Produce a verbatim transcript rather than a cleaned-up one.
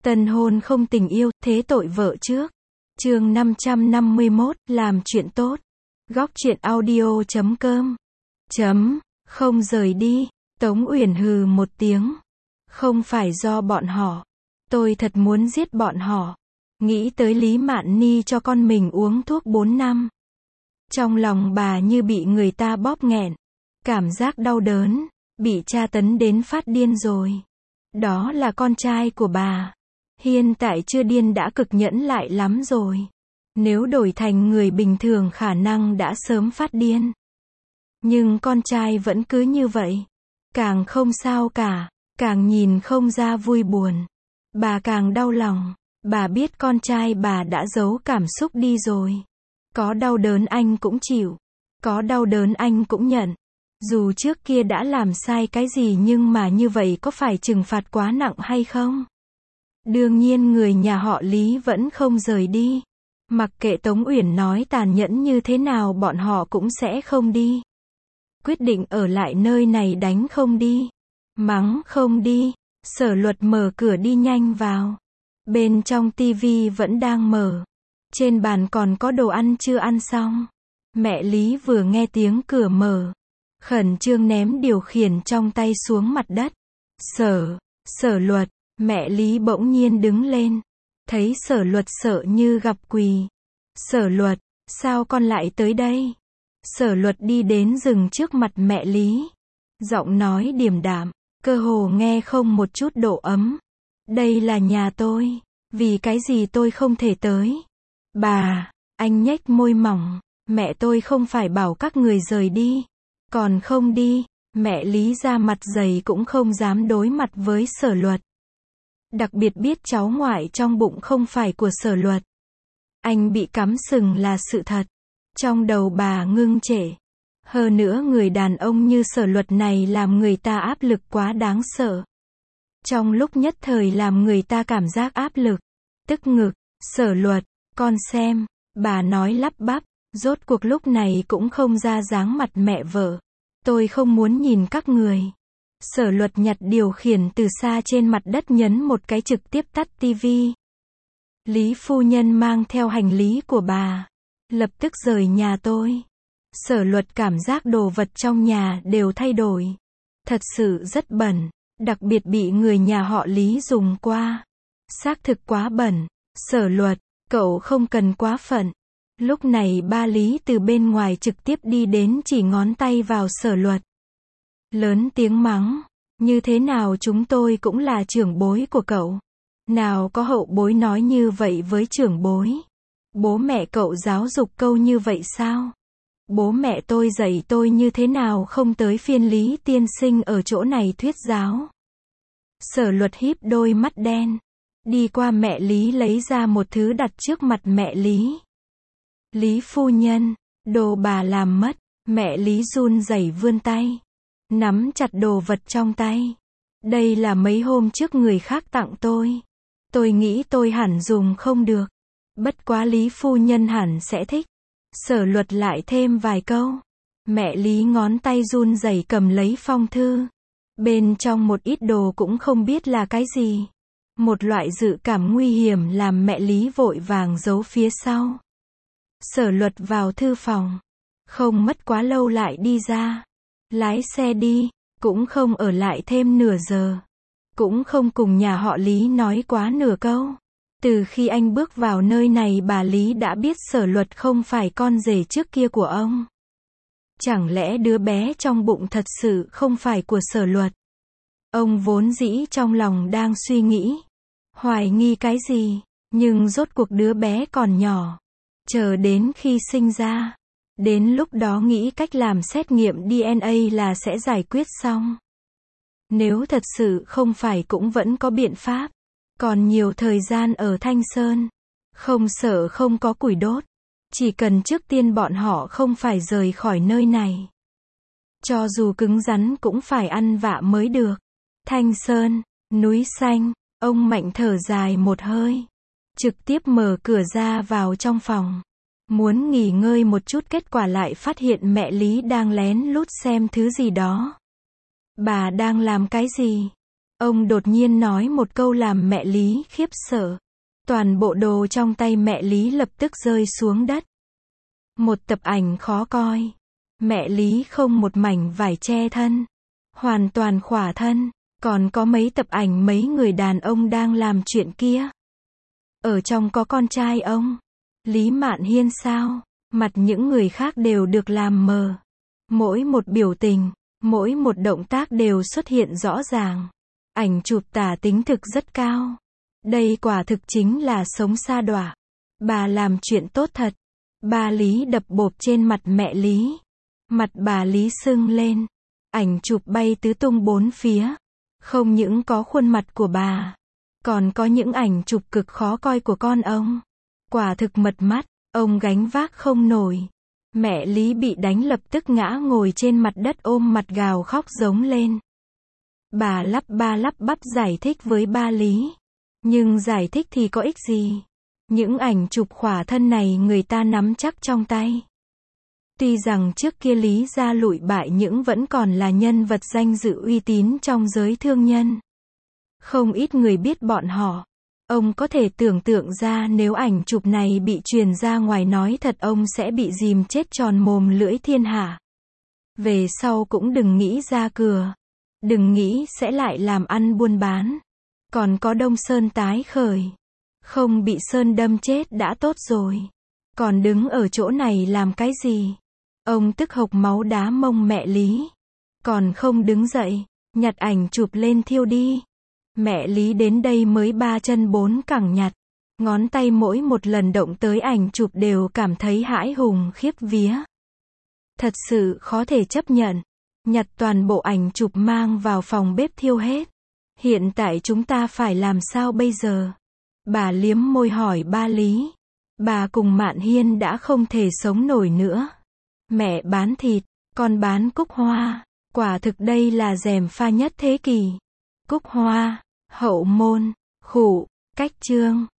Tân hôn không tình yêu, thế tội vợ trước. Chương năm trăm năm mươi mốt, làm chuyện tốt. Góc truyện audio chấm com. Chấm, không rời đi. Tống Uyển hừ một tiếng. Không phải do bọn họ. Tôi thật muốn giết bọn họ. Nghĩ tới Lý Mạn Ni cho con mình uống thuốc bốn năm. Trong lòng bà như bị người ta bóp nghẹn. Cảm giác đau đớn, bị tra tấn đến phát điên rồi. Đó là con trai của bà. Hiện tại chưa điên đã cực nhẫn lại lắm rồi. Nếu đổi thành người bình thường khả năng đã sớm phát điên. Nhưng con trai vẫn cứ như vậy. Càng không sao cả, càng nhìn không ra vui buồn. Bà càng đau lòng. Bà biết con trai bà đã giấu cảm xúc đi rồi. Có đau đớn anh cũng chịu. Có đau đớn anh cũng nhận. Dù trước kia đã làm sai cái gì nhưng mà như vậy có phải trừng phạt quá nặng hay không? Đương nhiên người nhà họ Lý vẫn không rời đi. Mặc kệ Tống Uyển nói tàn nhẫn như thế nào bọn họ cũng sẽ không đi. Quyết định ở lại nơi này đánh không đi. Mắng không đi. Sở Luật mở cửa đi nhanh vào. Bên trong tivi vẫn đang mở. Trên bàn còn có đồ ăn chưa ăn xong. Mẹ Lý vừa nghe tiếng cửa mở. Khẩn trương ném điều khiển trong tay xuống mặt đất. Sở, Sở Luật, mẹ Lý bỗng nhiên đứng lên. Thấy Sở Luật sợ như gặp quỷ. Sở Luật, sao con lại tới đây? Sở Luật đi đến dừng trước mặt mẹ Lý. Giọng nói điềm đạm, cơ hồ nghe không một chút độ ấm. Đây là nhà tôi, vì cái gì tôi không thể tới? Bà, anh nhếch môi mỏng, mẹ tôi không phải bảo các người rời đi. Còn không đi, mẹ Lý ra mặt dày cũng không dám đối mặt với Sở Luật. Đặc biệt biết cháu ngoại trong bụng không phải của Sở Luật. Anh bị cắm sừng là sự thật. Trong đầu bà ngưng trệ. Hơn nữa người đàn ông như Sở Luật này làm người ta áp lực quá đáng sợ. Trong lúc nhất thời làm người ta cảm giác áp lực. Tức ngực, Sở Luật, con xem, bà nói lắp bắp, rốt cuộc lúc này cũng không ra dáng mặt mẹ vợ. Tôi không muốn nhìn các người. Sở Luật nhặt điều khiển từ xa trên mặt đất nhấn một cái trực tiếp tắt tivi. Lý phu nhân mang theo hành lý của bà. Lập tức rời nhà tôi. Sở Luật cảm giác đồ vật trong nhà đều thay đổi. Thật sự rất bẩn. Đặc biệt bị người nhà họ Lý dùng qua. Xác thực quá bẩn. Sở Luật, cậu không cần quá phận. Lúc này ba Lý từ bên ngoài trực tiếp đi đến chỉ ngón tay vào Sở Luật. Lớn tiếng mắng. Như thế nào chúng tôi cũng là trưởng bối của cậu. Nào có hậu bối nói như vậy với trưởng bối. Bố mẹ cậu giáo dục câu như vậy sao? Bố mẹ tôi dạy tôi như thế nào không tới phiên Lý tiên sinh ở chỗ này thuyết giáo. Sở Luật híp đôi mắt đen. Đi qua mẹ Lý lấy ra một thứ đặt trước mặt mẹ Lý. Lý phu nhân, đồ bà làm mất. Mẹ Lý run rẩy vươn tay. Nắm chặt đồ vật trong tay. Đây là mấy hôm trước người khác tặng tôi. Tôi nghĩ tôi hẳn dùng không được. Bất quá Lý phu nhân hẳn sẽ thích. Sở Luật lại thêm vài câu. Mẹ Lý ngón tay run rẩy cầm lấy phong thư. Bên trong một ít đồ cũng không biết là cái gì. Một loại dự cảm nguy hiểm làm mẹ Lý vội vàng giấu phía sau. Sở Luật vào thư phòng. Không mất quá lâu lại đi ra. Lái xe đi, cũng không ở lại thêm nửa giờ. Cũng không cùng nhà họ Lý nói quá nửa câu. Từ khi anh bước vào nơi này bà Lý đã biết Sở Luật không phải con rể trước kia của ông. Chẳng lẽ đứa bé trong bụng thật sự không phải của Sở Luật? Ông vốn dĩ trong lòng đang suy nghĩ. Hoài nghi cái gì? Nhưng rốt cuộc đứa bé còn nhỏ. Chờ đến khi sinh ra. Đến lúc đó nghĩ cách làm xét nghiệm đê en a là sẽ giải quyết xong. Nếu thật sự không phải cũng vẫn có biện pháp. Còn nhiều thời gian ở Thanh Sơn. Không sợ không có củi đốt. Chỉ cần trước tiên bọn họ không phải rời khỏi nơi này. Cho dù cứng rắn cũng phải ăn vạ mới được. Thanh Sơn, núi xanh, ông Mạnh thở dài một hơi. Trực tiếp mở cửa ra vào trong phòng. Muốn nghỉ ngơi một chút kết quả lại phát hiện mẹ Lý đang lén lút xem thứ gì đó. Bà đang làm cái gì? Ông đột nhiên nói một câu làm mẹ Lý khiếp sợ. Toàn bộ đồ trong tay mẹ Lý lập tức rơi xuống đất. Một tập ảnh khó coi. Mẹ Lý không một mảnh vải che thân. Hoàn toàn khỏa thân. Còn có mấy tập ảnh mấy người đàn ông đang làm chuyện kia. Ở trong có con trai ông. Lý Mạn Hiên sao? Mặt những người khác đều được làm mờ. Mỗi một biểu tình, mỗi một động tác đều xuất hiện rõ ràng. Ảnh chụp tả tính thực rất cao. Đây quả thực chính là sống sa đọa. Bà làm chuyện tốt thật. Bà Lý đập bộp trên mặt mẹ Lý. Mặt bà Lý sưng lên. Ảnh chụp bay tứ tung bốn phía. Không những có khuôn mặt của bà, còn có những ảnh chụp cực khó coi của con ông. Quả thực mật mắt, ông gánh vác không nổi. Mẹ Lý bị đánh lập tức ngã ngồi trên mặt đất ôm mặt gào khóc giống lên. Bà lắp ba lắp bắp giải thích với ba Lý. Nhưng giải thích thì có ích gì? Những ảnh chụp khỏa thân này người ta nắm chắc trong tay. Tuy rằng trước kia Lý gia lụi bại nhưng vẫn còn là nhân vật danh dự uy tín trong giới thương nhân. Không ít người biết bọn họ. Ông có thể tưởng tượng ra nếu ảnh chụp này bị truyền ra ngoài nói thật ông sẽ bị dìm chết tròn mồm lưỡi thiên hạ. Về sau cũng đừng nghĩ ra cửa. Đừng nghĩ sẽ lại làm ăn buôn bán. Còn có Đông Sơn tái khởi. Không bị Sơn đâm chết đã tốt rồi. Còn đứng ở chỗ này làm cái gì? Ông tức hộc máu đá mông mẹ Lý. Còn không đứng dậy, nhặt ảnh chụp lên thiêu đi. Mẹ Lý đến đây mới ba chân bốn cẳng nhặt. Ngón tay mỗi một lần động tới ảnh chụp đều cảm thấy hãi hùng khiếp vía. Thật sự khó thể chấp nhận. Nhặt toàn bộ ảnh chụp mang vào phòng bếp thiêu hết. Hiện tại chúng ta phải làm sao bây giờ? Bà liếm môi hỏi ba Lý. Bà cùng Mạn Hiên đã không thể sống nổi nữa. Mẹ bán thịt, con bán cúc hoa. Quả thực đây là gièm pha nhất thế kỷ. Cúc hoa, hậu môn, khụ, cách chương.